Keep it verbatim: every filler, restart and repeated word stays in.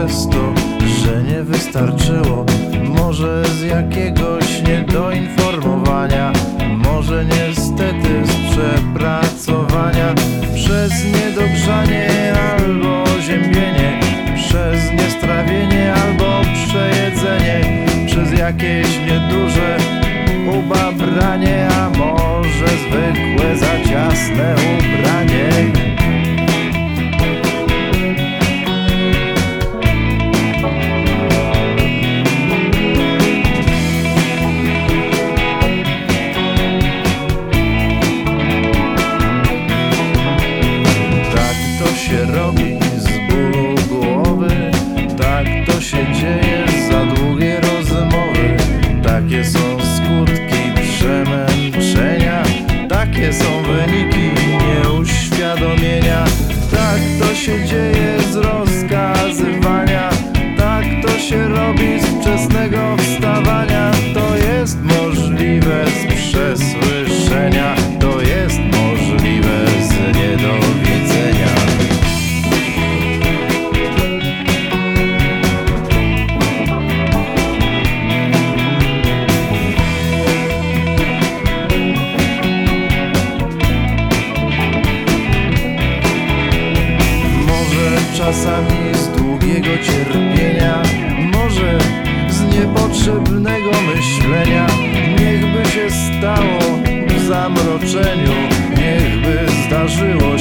przez to, że nie wystarczyło. Może z jakiegoś niedoinformowania, może niestety z przepracowania, przez niedogrzanie albo ziębienie, przez niestrawienie albo przejedzenie, przez jakieś nieduże ubabranie, a może zwykłe za ciasne ubranie. Robi z bólu głowy, tak to się dzieje za długie rozmowy. Takie są skutki przemęczenia, takie są wyniki nieuświadomienia. Tak to się dzieje z rozkazywania, tak to się robi z wczesnego wstawania. To jest możliwe z przesłyszenia, to jest możliwe z niedowidzenia. Czasami z długiego cierpienia, może z niepotrzebnego myślenia. Niechby się stało w zamroczeniu, niechby zdarzyło